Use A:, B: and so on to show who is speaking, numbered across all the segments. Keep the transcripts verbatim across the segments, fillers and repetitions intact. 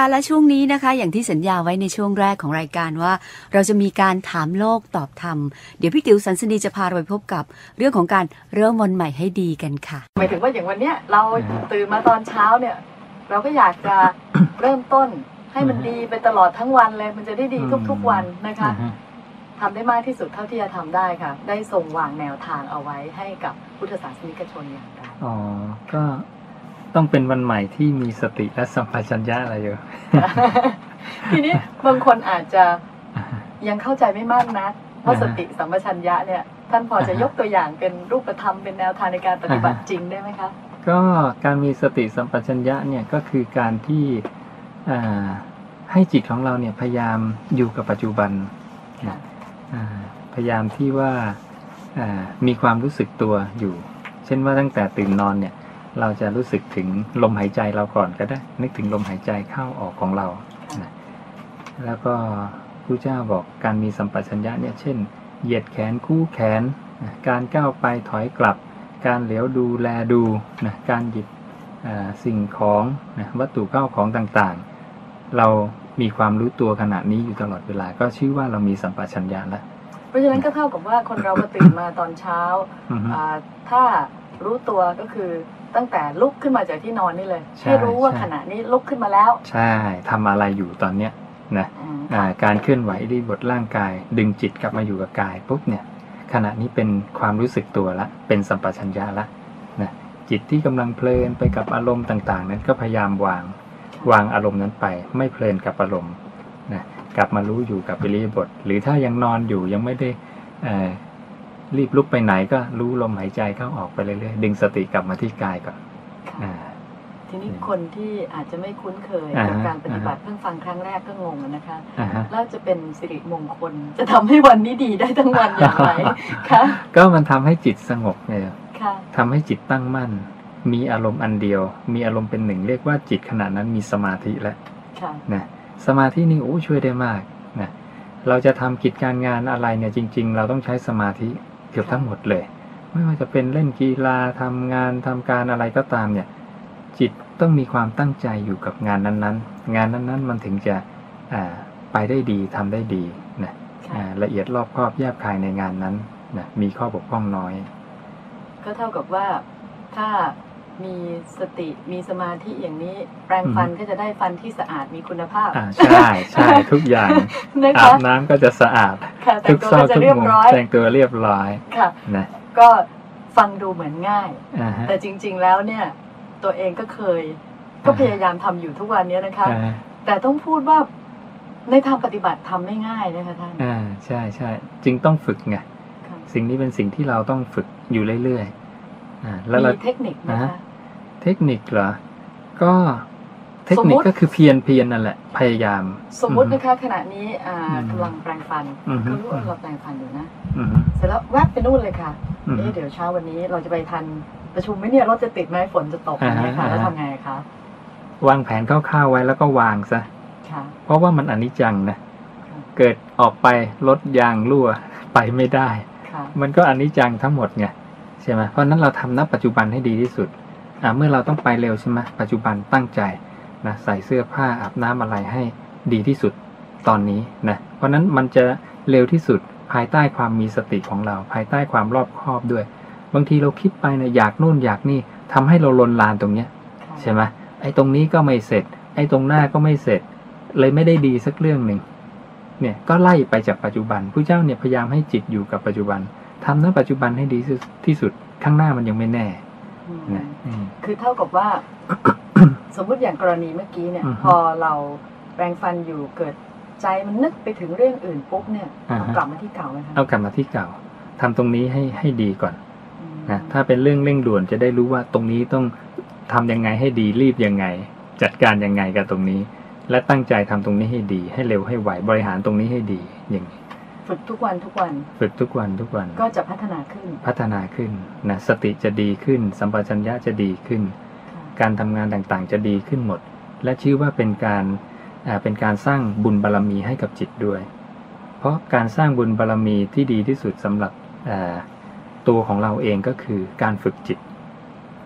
A: และช่วงนี้นะคะอย่างที่สัญญาไว้ในช่วงแรกของรายการว่าเราจะมีการถามโลกตอบธรรมเดี๋ยวพี่ติ๋วสันสนีจะพาเราไปพบกับเรื่องของการเริ่มวันใหม่ให้ดีกันค่ะ
B: หมายถึงว่าอย่างวันเนี้ยเราตื่นมาตอนเช้าเนี่ยเราก็อยากจะเริ่มต้นให้มันดีไปตลอดทั้งวันเลยมันจะได้ดีทุกๆวันนะคะทำได้มากที่สุดเท่าที่จะทำได้ค่ะได้ทรงวางแนวทางเอาไว้ให้กับพุทธศาสนิกชนอย่างไร
C: อ๋อก็ต้องเป็นวันใหม่ที่มีสติและสัมปชัญญะอะไรอยู่
B: ทีนี้บางคนอาจจะยังเข้าใจไม่มากนักว่าสติสัมปชัญญะเนี่ยท่านพอจะยกตัวอย่างเป็นรูปธรรมเป็นแนวทางในการปฏิบัติจริงได้ไหมคะ
C: ก็การมีสติสัมปชัญญะเนี่ยก็คือการที่ให้จิตของเราเนี่ยพยายามอยู่กับปัจจุบันพยายามที่ว่ามีความรู้สึกตัวอยู่เช่นว่าตั้งแต่ตื่นนอนเนี่ยเราจะรู้สึกถึงลมหายใจเราก่อนก็ได้นึกถึงลมหายใจเข้าออกของเรานะแล้วก็พระเจ้าบอกการมีสัมปชัญญะเนี่ยเช่นเหยียดแขนคู่แขนนะการก้าวไปถอยกลับการเหลียวดูแลดูนะการหยิบสิ่งของนะวัตถุเข้าของต่างๆเรามีความรู้ตัวขณะนี้อยู่ตลอดเวลาก็ชื่อว่าเรามีสัมปชัญญะแล้ว
B: เพราะฉะนั้นก็เท่ากับว่าคนเราพอตื่นมาตอนเช้าถ้ารู้ตัวก็คือตั้งแต่ลุกขึ้นมาจากที่นอนนี่เลยให้รู้ว่าขณะนี้ลุกขึ้นมาแล้ว
C: ใช่ทำอะไรอยู่ตอนเนี้ยนะการเคลื่อนไหวรีบทร่างกายดึงจิตกลับมาอยู่กับกายปุ๊บเนี่ยขณะนี้เป็นความรู้สึกตัวละเป็นสัมปชัญญะละนะจิตที่กำลังเพลินไปกับอารมณ์ต่างๆนั้นก็พยายามวางวางอารมณ์นั้นไปไม่เพลินกับอารมณ์นะกลับมารู้อยู่กับอิริยาบถหรือถ้ายังนอนอยู่ยังไม่ได้รีบลุกไปไหนก็รู้ลมหายใจเข้าออกไปเรื่อยๆดึงสติกลับมาที่กายก่อน
B: ทีนี้คนที่อาจจะไม่คุ้นเคยกับการปฏิบัติเพิ่งฟังครั้งแรกก็งงนะคะแล้วจะเป็นสิริมงคลจะทำให้วันนี้ดีได้ทั้งวันอย่างไรคะ
C: ก็มันทำให้จิตสงบไงทำให้จิตตั้งมั่นมีอารมณ์อันเดียวมีอารมณ์เป็นหนึ่งเรียกว่าจิตขณะนั้นมีสมาธิแล้วนะสมาธินี่โอ้ช่วยได้มากนะเราจะทำกิจการงานอะไรเนี่ยจริงๆเราต้องใช้สมาธิเกือบทั้งหมดเลยไม่ว่าจะเป็นเล่นกีฬาทำงานทำการอะไรก็ตามเนี่ยจิตต้องมีความตั้งใจอยู่กับงานนั้นๆงานนั้นๆมันถึงจะไปได้ดีทำได้ดีนะละเอียดรอบคอบแยบคายในงานนั้นนะมีข้อบกพร่องน้อย
B: ก็เท่ากับว่าถ้ามีสติมีสมาธิอย่างนี้แปรงฟันก็จะได้ฟันที่สะอาดมีคุณภาพ
C: อ่าใช่ใช่ทุกอย่างอาบน้ำก็จะสะอาดทุกซอกทุกมุมแต่งตัวเรียบร้อย
B: นะก็ฟังดูเหมือนง่ายแต่จริงๆแล้วเนี่ยตัวเองก็เคยก็พยายามทำอยู่ทุกวันนี้นะคะแต่ต้องพูดว่าในทางปฏิบัติทำไม่ง่ายนะคะท่าน
C: อ่าใช่ใช่จึงต้องฝึกไงสิ่งนี้เป็นสิ่งที่เราต้องฝึกอยู่เรื่อยๆอ่าแล้ว
B: มีเทคนิคนะคะ
C: เทคนิคเหรอก็เทคนิคก็คือเพียรเพียรนั่นแหละพยายาม
B: สมมุตินะคะขณะนี้อ่ากำลังแปรงฟันก็รู้ว่าเราแปรงฟันอยู่นะเสร็จแล้วแวบไปนู่นเลยค่ะเอ๊ะเดี๋ยวเช้าวันนี้เราจะไปทันประชุมไหมเนี่ยรถจะติดไหมฝนจะตกไหมคะแล้วทำไงคะ
C: วางแผนคร่าวๆไว้แล้วก็วางซะเพราะว่ามันอนิจจังนะเกิดออกไปรถยางรั่วไปไม่ได้มันก็อนิจจังทั้งหมดไงใช่ไหมเพราะนั้นเราทำณปัจจุบันให้ดีที่สุดอ่าเมื่อเราต้องไปเร็วใช่ไหมปัจจุบันตั้งใจนะใส่เสื้อผ้าอาบน้ำอะไรให้ดีที่สุดตอนนี้นะเพราะนั้นมันจะเร็วที่สุดภายใต้ความมีสติของเราภายใต้ความรอบคอบด้วยบางทีเราคิดไปนะอยากนู่นอยากนี่ทำให้เราลนลานตรงเนี้ยใช่ไหมไอ้ตรงนี้ก็ไม่เสร็จไอ้ตรงหน้าก็ไม่เสร็จเลยไม่ได้ดีสักเรื่องหนึ่งเนี่ยก็ไล่ไปจากปัจจุบันผู้เจ้าเนี่ยพยายามให้จิตอยู่กับปัจจุบันทำณปัจจุบันให้ดีที่สุดข้างหน้ามันยังไม่แน่
B: นะคือเท่ากับว่า สมมุติอย่างกรณีเมื่อกี้เนี่ยพอเราแปรงฟันอยู่เกิดใจมันนึกไปถึงเรื่องอื่นปุ๊บเนี่ยเอากลับมาที่เก่าไหมคะ
C: เอากลับมาที่เก่าทำตรงนี้ให้ให้ดีก่อนนะถ้าเป็นเรื่องเร่งด่วนจะได้รู้ว่าตรงนี้ต้องทำยังไงให้ดีรีบยังไงจัดการยังไงกับตรงนี้และตั้งใจทำตรงนี้ให้ดีให้เร็วให้ไวบริหารตรงนี้ให้ดีอย่างนี้
B: ฝึกทุกวันทุกวัน
C: ฝึกทุกวันทุกวัน
B: ก็จะพัฒนาขึ้น
C: พัฒนาขึ้นนะสติจะดีขึ้นสัมปชัญญะจะดีขึ้นการทำงานต่างๆจะดีขึ้นหมดและชื่อว่าเป็นการอ่าเป็นการสร้างบุญบารมีให้กับจิตด้วยเพราะการสร้างบุญบารมีที่ดีที่สุดสำหรับอ่าตัวของเราเองก็คือการฝึกจิต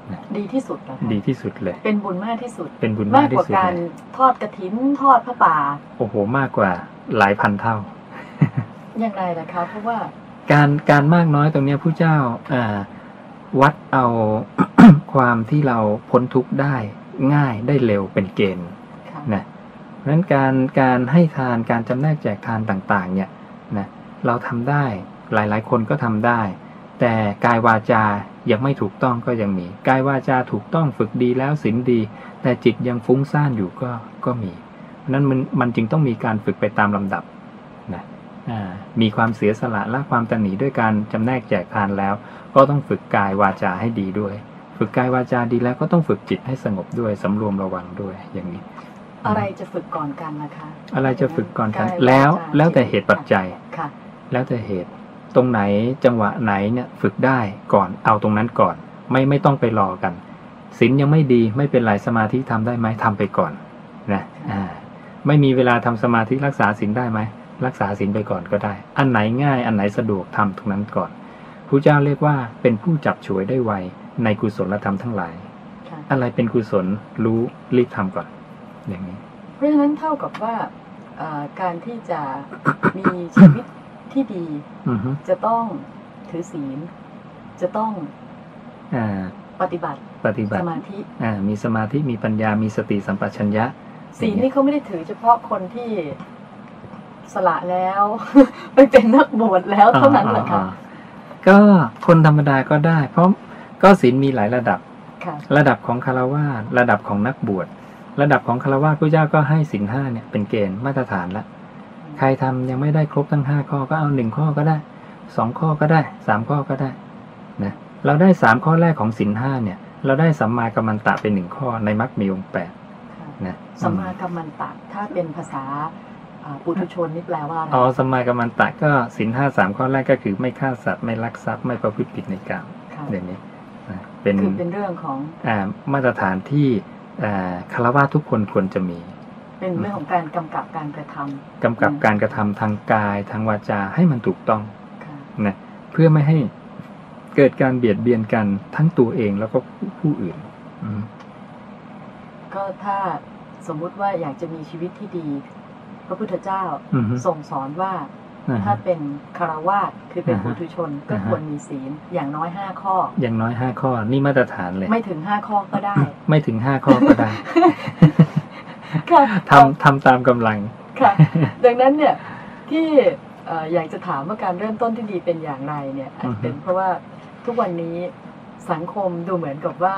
B: ดีที่สุดเหรอคะ
C: ดีที่สุดเลย
B: เป็นบุญมากที่สุด
C: เป็นบุญมากที่สุด
B: มากกว่าการทอดกฐินทอดพระป่า
C: โอ้โหมากกว่าหลายพันเท่า
B: อย่างไรล่ะคะเพราะว่า
C: การการมากน้อยตรงนี้ผู้เจ้าอ่าวัดเอา ความที่เราพ้นทุกข์ได้ง่ายได้เร็วเป็นเกณฑ์นะเพราะฉะนั้นการการให้ทานการจำแนกแจกทานต่างๆเนี่ยนะเราทำได้หลายๆคนก็ทำได้แต่กายวาจายังไม่ถูกต้องก็ยังมีกายวาจาถูกต้องฝึกดีแล้วศีลดีแต่จิตยังฟุ้งซ่านอยู่ก็ก็มีเพราะนั้นมันมันจึงต้องมีการฝึกไปตามลำดับนะมีความเสียสละละความตระหนี่ด้วยการจำแนกแจกทานแล้วก็ต้องฝึกกายวาจาให้ดีด้วยฝึกกายวาจาดีแล้วก็ต้องฝึกจิตให้สงบด้วยสำรวมระวังด้วยอย่างนี้
B: อะไรจะฝึกก่อนกันนะคะ
C: อะไรจะฝึกก่อนกันแล้วแล้วแต่เหตุปัจจัยแล้วแต่เหตุตรงไหนจังหวะไหนเนี่ยฝึกได้ก่อนเอาตรงนั้นก่อนไม่ไม่ต้องไปรอกันศีลยังไม่ดีไม่เป็นไรสมาธิทำได้ไหมทำไปก่อนนะอ่าไม่มีเวลาทำสมาธิรักษาศีลได้ไหมรักษาศีลไปก่อนก็ได้อันไหนง่ายอันไหนสะดวกทำตรงนั้นก่อนพระเจ้าเรียกว่าเป็นผู้จับฉวยได้ไวในกุศลธรรมทั้งหลายอะไรเป็นกุศลรู้รีบทำก่อนอย่างนี้
B: เพราะฉะนั้นเท่ากับว่าการที่จะมีชีวิตที่ดีจะต้องถือศีลจะต้องปฏิบัติ
C: ปฏิบัติ
B: สมาธิ
C: มีสมาธิมีปัญญามีสติสัมปชัญญะ
B: ศีลนี่เขาไม่ได้ถือเฉพาะคนที่สละแล้วไปเป็นนักบวชแล้วเท่านั้นเหรอคะ
C: ก็คนธรรมดาก็ได้เพราะก็ศีลมีหลายระดับระดับของฆราวาสระดับของนักบวชระดับของฆราวาสพระเจ้าก็ให้ศีลห้าเนี่ยเป็นเกณฑ์มาตรฐานละใครทำยังไม่ได้ครบทั้งห้าข้อก็เอาหนึ่งข้อก็ได้สองข้อก็ได้สามข้อก็ได้นะเราได้สามข้อแรกของศีลห้าเนี่ยเราได้สัมมากัมมันตะเป็นหนึ่งข้อในมรรคมีองค์แปด
B: นะสัมมากัมมันตะถ้าเป็นภาษาปุถุชนนี่แปลว่าอะไร
C: อ๋อสัมมากัมมันตะก็ศีลห้าสามข้อแรกก็คือไม่ฆ่าสัตว์ไม่ลักทรัพย์ไม่ประพฤติผิดในกามอย่างนี้
B: เป็นคือเป็นเรื่องของ
C: อ่ามาตรฐานที่อ่าฆราวาสทุกคนควรจะมี
B: เป็นเรื่องของการกำกับการกระทำ
C: กำกับการกระทำทางกายทางวาจาให้มันถูกต้องนะเพื่อไม่ให้เกิดการเบียดเบียนกันทั้งตัวเองแล้วก็ผู้อื่น
B: ก็ถ้าสมมุติว่าอยากจะมีชีวิตที่ดีพระพุทธเจ้าทรงสอนว่าถ้าเป็นฆราวาสคือเป็นปุถุชนก็ควรมีศีลอย่างน้อยห้าข้อ
C: อย่างน้อยห้าข้อนี่มาตรฐานเลย
B: ไม่ถึงห้าข้อก็ได้
C: ไม่ถึงห้าข้อก็ได้ทำทำตามกำลัง
B: ค่ะดังนั้นเนี่ยที่อยากจะถามว่าการเริ่มต้นที่ดีเป็นอย่างไรเนี่ยอาจเป็นเพราะว่าทุกวันนี้สังคมดูเหมือนกับว่า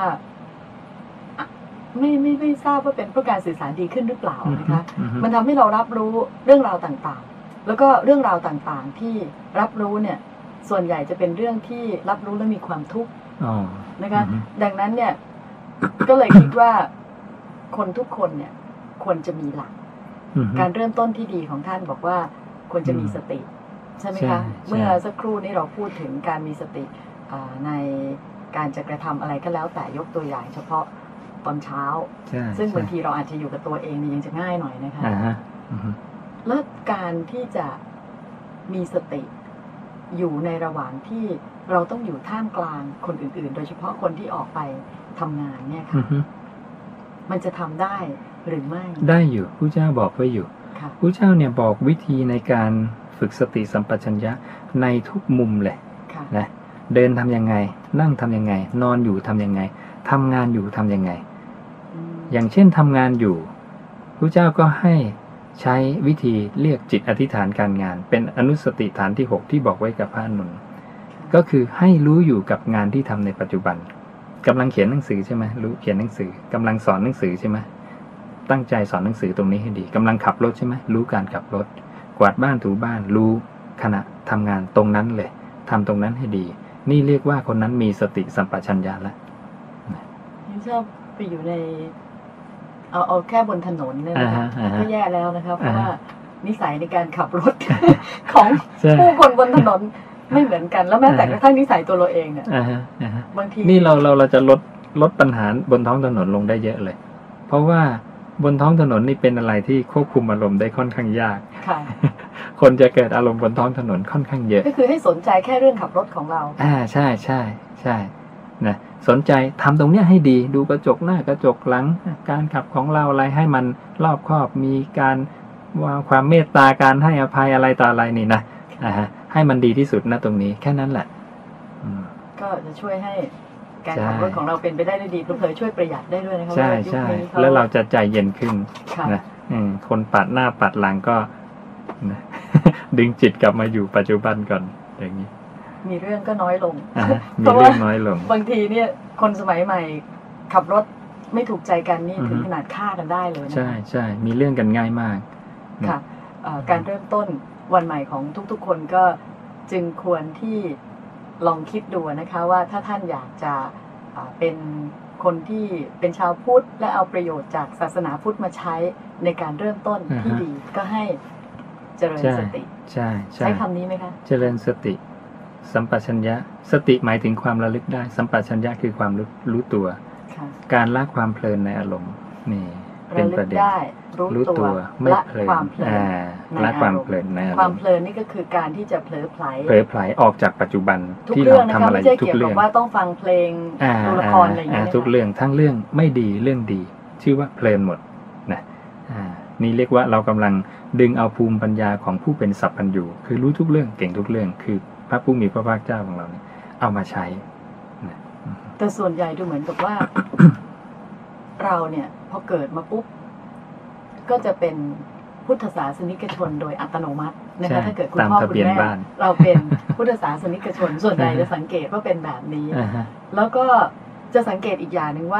B: ไม่ไม่ไม่ทราบว่าเป็นเพราะการสื่อสารดีขึ้นหรือเปล่านะคะมันทำให้เรารับรู้เรื่องราวต่างๆแล้วก็เรื่องราวต่างๆที่รับรู้เนี่ยส่วนใหญ่จะเป็นเรื่องที่รับรู้และมีความทุกข์นะคะดังนั้นเนี่ยก็เลยคิดว่าคนทุกคนเนี่ยควรจะมีหลักการเริ่มต้นที่ดีของท่านบอกว่าควรจะมีสติใช่ไหมคะเมื่อสักครู่นี้เราพูดถึงการมีสติในการจะกระทำอะไรก็แล้วแต่ยกตัวอย่างเฉพาะตอนเช้าซึ่งบางทีเราอาจจะอยู่กับตัวเองนี่ยังจะง่ายหน่อยนะคะแล้วการที่จะมีสติอยู่ในระหว่างที่เราต้องอยู่ท่ามกลางคนอื่นๆโดยเฉพาะคนที่ออกไปทำงานเนี่ยค่ะมันจะทำได้หรือไม่
C: ได้อยู่พระเจ้าบอกไว้อยู่พระเจ้าเนี่ยบอกวิธีในการฝึกสติสัมปชัญญะในทุกมุมเลยนะเดินทำยังไงนั่งทำยังไงนอนอยู่ทำยังไงทำงานอยู่ทำยังไงอย่างเช่นทำงานอยู่พระเจ้าก็ให้ใช้วิธีเรียกจิตอธิษฐานการงานเป็นอนุสติฐานที่หกที่บอกไว้กับพระอานนท์ก็คือให้รู้อยู่กับงานที่ทำในปัจจุบันกำลังเขียนหนังสือใช่ไหมรู้เขียนหนังสือกำลังสอนหนังสือใช่ไหมตั้งใจสอนหนังสือตรงนี้ให้ดีกำลังขับรถใช่ไหมรู้การขับรถกวาดบ้านถูบ้านรู้ขณะทำงานตรงนั้นเลยทำตรงนั้นให้ดีนี่เรียกว่าคนนั้นมีสติสัมปชัญญะแล้ว
B: นี่ชอบไปอยู่ในเอาเอาแค่บนถนนเนี่ยนะคะก็แย่แล้วนะคะเพราะว่านิสัยในการขับรถของผู้คนบนถนนไม่เหมือนกันแล้วแม้แต่กระทั่งนิสัยตัวเราเองเนี่ยบางที
C: นี่เราเราเราจะลดลดปัญหาบนท้องถนนลงได้เยอะเลยเพราะว่าบนท้องถนนนี่เป็นอะไรที่ควบคุมอารมณ์ได้ค่อนข้างยากคนจะเกิดอารมณ์บนท้องถนนค่อนข้างเยอะ
B: ก็คือให้สนใจแค่เรื่องขับรถของเรา
C: อ่าใช่ใช่ใช่นะสนใจทำตรงเนี้ยให้ดีดูกระจกหน้ากระจกหลังการขับของเราอะไรให้มันรอบคอบมีการวางความเมตตาการให้อภัยอะไรต่ออะไรนี่นะอ่าฮะให้มันดีที่สุดนะตรงนี้แค่นั้นแหละ
B: ก็จะช่วยให้การขับรถของเราเป็นไปได้ด้วยดีเผยช่วยประหยัดได้ด้วยนะครับ
C: ใช่ใช่แล้วเราจะใจเย็นขึ้นนะคนปัดหน้าปัดหลังก็นะดึงจิตกลับมาอยู่ปัจจุบันก่อนอย่างนี้
B: มีเรื่องก็น้อยลง
C: มีเรื่องน้อยลง
B: บางทีเนี่ยคนสมัยใหม่ขับรถไม่ถูกใจกันนี่ถึงขนาดฆ่ากันได้เลยนะ
C: ใช่ใช่มีเรื่องกันง่ายมาก
B: ค่ะการเริ่มต้นวันใหม่ของทุกๆคนก็จึงควรที่ลองคิดดูนะคะว่าถ้าท่านอยากจะเป็นคนที่เป็นชาวพุทธและเอาประโยชน์จากศาสนาพุทธมาใช้ในการเริ่มต้นที่ดีก็ให้เจริญสติ
C: ใช่ใ
B: ช้คำนี้ไหมคะ
C: เจริญสติสัมปชัญญะสติหมายถึงความระลึกได้สัมปชัญญะคือความรู้รู้ตัวการละความเพลินในอารมณ์นี่เป็นประเด็นรู้ตัวไม่เพลินอ่าละความเพลินในอารมณ์
B: ความเพลินนี่ก็คือการที่จะเผลอไผล
C: เผลอไผลออกจากปัจจุบัน
B: ที่เราทำอะไรทุกเรื่องว่าต้องฟังเพลงดูละครอะไรอย่างเงี้ย
C: ทุกเรื่องทั้งเรื่องไม่ดีเรื่องดีชื่อว่าเพลินหมดนะอ่านี่เรียกว่าเรากำลังดึงเอาภูมิปัญญาของผู้เป็นสัพพัญญูคือรู้ทุกเรื่องเก่งทุกเรื่องคือพระผู้มีพระภาคเจ้าของเราเนี่ยเอามาใช้
B: นะแต่ส่วนใหญ่ดูเหมือนกับว่า เราเนี่ยพอเกิดมาปุ๊บก็จะเป็นพุทธศาสนิกชนโดยอัตโนมัตินะคะถ้าเกิดคุณพ่อคุณแม่เราเป็นพุทธศาสนิกชนส่วนใหญ่จะสังเกตว่าเป็นแบบนี้แล้วก็จะสังเกตอีกอย่างหนึ่งว่า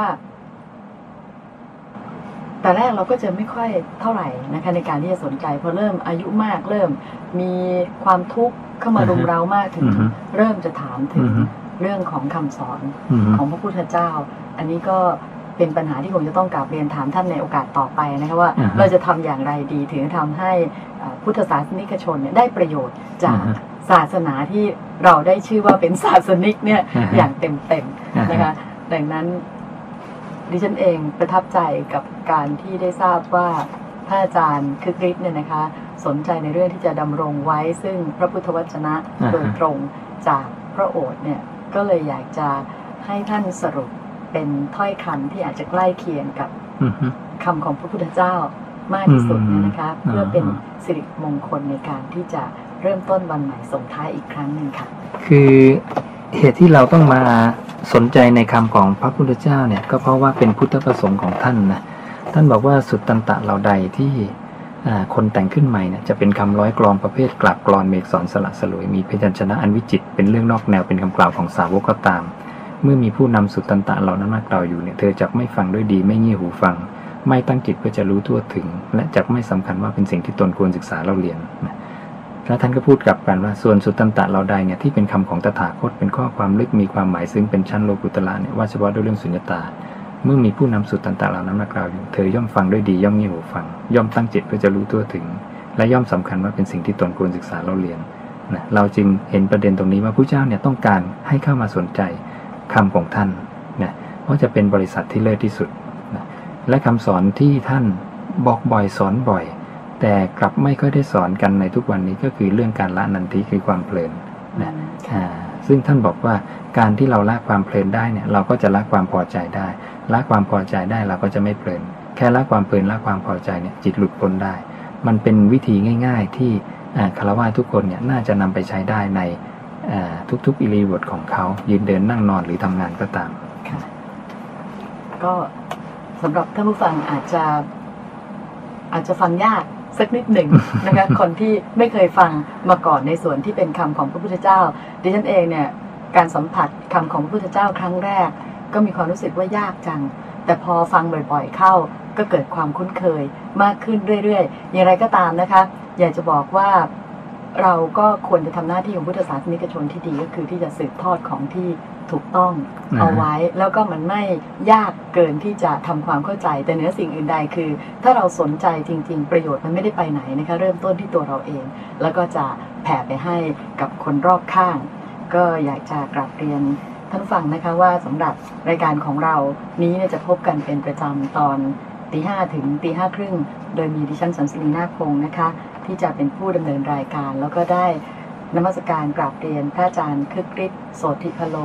B: แต่แรกเราก็จะไม่ค่อยเท่าไหร่นะคะในการที่จะสนใจพอเริ่มอายุมากเริ่มมีความทุกข์เข้ามารุมเร้ามากถึงเริ่มจะถามถึงเรื่องของคำสอนของพระพุทธเจ้าอันนี้ก็เป็นปัญหาที่ผมจะต้องกราบเรียนถามท่านในโอกาสต่อไปนะคะว่าเราจะทำอย่างไรดีถึงจะทำให้พุทธศาสนิกชนเนี่ยได้ประโยชน์จากศาสนาที่เราได้ชื่อว่าเป็นศาสนิกเนี่ยอย่างเต็มๆนะคะดังนั้นดิฉันเองประทับใจกับการที่ได้ทราบว่าพระอาจารย์คึกฤทธิ์เนี่ยนะคะสนใจในเรื่องที่จะดำรงไว้ซึ่งพระพุทธวจนะโดยตรงจากพระโอษฐ์เนี่ยก็เลยอยากจะให้ท่านสรุปเป็นถ้อยคำที่อาจจะใกล้เคียงกับคำของพระพุทธเจ้ามากที่สุดนะคะเพื่อเป็นสิริมงคลในการที่จะเริ่มต้นวันใหม่ส่งท้ายอีกครั้งหนึ่งค่ะ
C: คือเหตุที่เราต้องมาสนใจในคำของพระพุทธเจ้าเนี่ยก็เพราะว่าเป็นพุทธประสงค์ของท่านนะท่านบอกว่าสุตตันตะเหล่าใดที่คนแต่งขึ้นใหม่เนี่ยจะเป็นคำร้อยกลอนประเภทกลับกลอนเมฆสอนสละสลวยมีพยัญชนะอันวิจิตรเป็นเรื่องนอกแนวเป็นคำกล่าวของสาวกก็ตามเมื่อมีผู้นำสุตตันตะเหล่านั้นมากล่าวอยู่เนี่ยเธอจักไม่ฟังด้วยดีไม่เงี่ยหูฟังไม่ตั้งจิตเพื่อจะรู้ทั่วถึงและจักไม่สำคัญว่าเป็นสิ่งที่ตนควรศึกษาเล่าเรียนนะแล้วท่านก็พูดกลับกันว่าส่วนสุตตันตะเหล่าใดเนี่ยที่เป็นคำของตถาคตเป็นข้อความลึกมีความหมายซึ้งเป็นชั้นโลกุตละเนี่ยว่าเฉพาะด้วยเรื่องสุญญตาเมื่อมีผู้นำสุตตันตะเหล่านั้นมากล่าวอยู่เธอย่อมฟังด้วยดีย่อมเงี่ยหูฟังย่อมตั้งจิตเพื่อจะรู้ทั่วถึงและย่อมสำคัญว่าเป็นสิ่งที่ตนควรศึกษาเล่าเรียนนะเราจึงเห็นประเด็นตรงนี้ว่าพระเจ้าเนี่ยต้องการให้เข้ามาสนใจคำของท่านนะเพราะจะเป็นบริษัทที่เลิศที่สุดนะและคำสอนที่ท่านบอกบ่อยสอนบ่อยแต่กลับไม่ค่อยได้สอนกันในทุกวันนี้ก็คือเรื่องการละนันทิคือความเพลินนะอ่าซึ่งท่านบอกว่าการที่เราละความเพลินได้เนี่ยเราก็จะละความพอใจได้ละความพอใจได้เราก็จะไม่เพลินแค่ละความเพลินละความพอใจเนี่ยจิตหลุดพ้นได้มันเป็นวิธีง่ายๆที่ฆราวาสทุกคนเนี่ยน่าจะนำไปใช้ได้ในทุกๆอิริยาบถของเขายืนเดินนั่งนอนหรือทำงานก็ตาม
B: ค่ะก็สำหรับท่านผู้ฟังอาจจะอาจจะฟังยากสักนิดหนึ่งนะคะ คนที่ไม่เคยฟังมาก่อนในส่วนที่เป็นคำของพระพุทธเจ้าดิฉันเองเนี่ยการสัมผัสคำของพระพุทธเจ้าครั้งแรกก็มีความรู้สึกว่ายากจังแต่พอฟังบ่อยๆเข้าก็เกิดความคุ้นเคยมากขึ้นเรื่อยๆอย่างไรก็ตามนะคะอยากจะบอกว่าเราก็ควรจะทำหน้าที่ของพุทธศาสนิกชนที่ดีก็คือที่จะสืบทอดของที่ถูกต้องเอาไว้แล้วก็มันไม่ยากเกินที่จะทำความเข้าใจแต่เหนือสิ่งอื่นใดคือถ้าเราสนใจจริงๆประโยชน์มันไม่ได้ไปไหนนะคะเริ่มต้นที่ตัวเราเองแล้วก็จะแผ่ไปให้กับคนรอบข้างก็อยากจะกราบเรียนท่านฟังนะคะว่าสำหรับรายการของเรานี้เนี่ยจะพบกันเป็นประจำตอนตีห้าถึงตีห้าครึ่งโดยมีดิฉันสันสนีนาคพงศ์นะคะที่จะเป็นผู้ดำเนินรายการแล้วก็ได้นมัสการกราบเรียนพระอาจารย์คึกฤทธิ์โสติพโล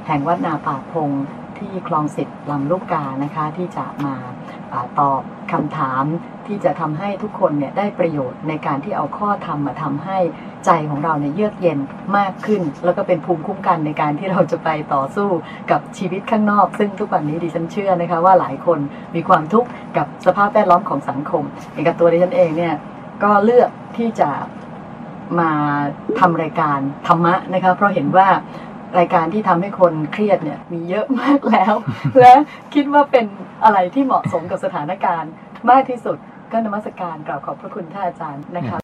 B: แห่งวัดนาป่าพงที่คลองสิบลำลูกกานะคะที่จะมาตอบคำถามที่จะทำให้ทุกคนเนี่ยได้ประโยชน์ในการที่เอาข้อธรรมมาทำให้ใจของเราเนี่ยเยือกเย็นมากขึ้นแล้วก็เป็นภูมิคุ้มกันในการที่เราจะไปต่อสู้กับชีวิตข้างนอกซึ่งทุกวันนี้ดิฉันเชื่อนะคะว่าหลายคนมีความทุกข์กับสภาพแวดล้อมของสังคมอย่างกับตัวดิฉันเองเนี่ยก็เลือกที่จะมาทำรายการธรรมะนะคะเพราะเห็นว่ารายการที่ทำให้คนเครียดเนี่ยมีเยอะมากแล้ว และคิดว่าเป็นอะไรที่เหมาะสมกับสถานการณ์มากที่สุดก็นมัสการกราบขอบพระคุณท่านอาจารย์นะคะ